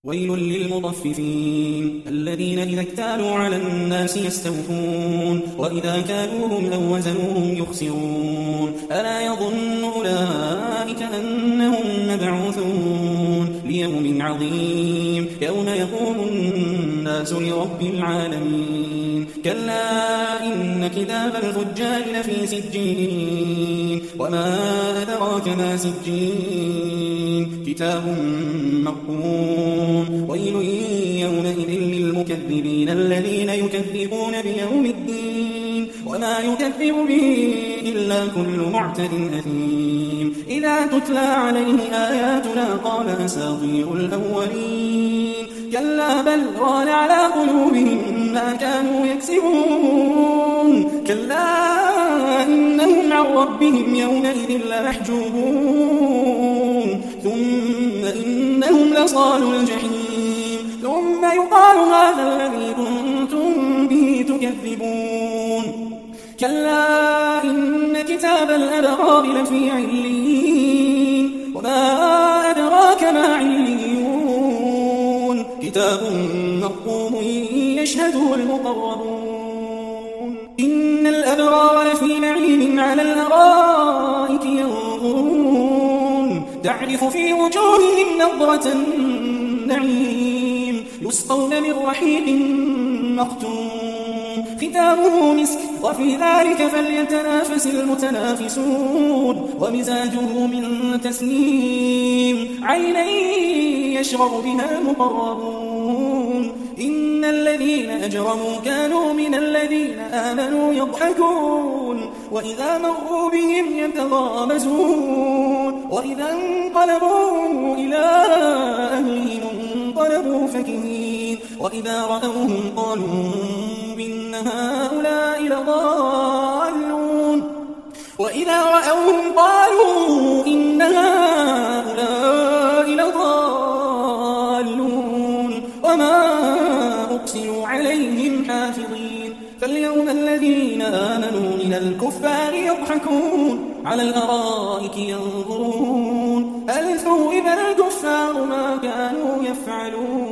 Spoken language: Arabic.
ويل للمطففين الذين إذا اكتالوا على الناس يستوفون وإذا كالوهم أو وزنوهم يخسرون ألا يظن أولئك أنهم مبعوثون ليوم عظيم يوم يقوم الناس لرب العالمين كلا إن كتاب الفجار لفي سجين وما أدراك ما سجين كتاب مرقوم ويل يومئذ للمكذبين الذين يكذبون بيوم الدين وما يكذب به إلا كل معتد أثيم إذا تتلى عليه آياتنا قال أساطير الأولين كلا بل ران على قلوبهم ما كانوا يكسبون كلا إنهم عن ربهم يومئذ لمحجوبون ثم إنهم لصالوا الجحيم ثم يقال هذا الذي كنتم به تكذبون كلا إن كتاب الأبرار لفي عليين وما أدراك ما عليون كتاب مرقوم يشهده المقربون إن الأبرار لفي نعيم على الأرائك ينظرون تعرف في وجوههم نظرة النعيم يسقون من رحيق مختوم ختامه مسك وفي ذلك فليتنافس المتنافسون ومزاجه من تسنيم عينا يشرب بها المقربون إن الذين أجرموا كانوا من الذين آمنوا يضحكون وإذا مروا بهم يتغامزون وإذا انقلبوا إلى أهلهم انقلبوا فكهين وإذا رأوهم قالوا إن هؤلاء لضالون وإذا رأوهم قالوا إن هؤلاء لضالون وما أرسلوا عليهم حافظين فاليوم الذين آمنوا من الكفار يضحكون على الأرائك ينظرون هل ثوب الكفار ما كانوا يفعلون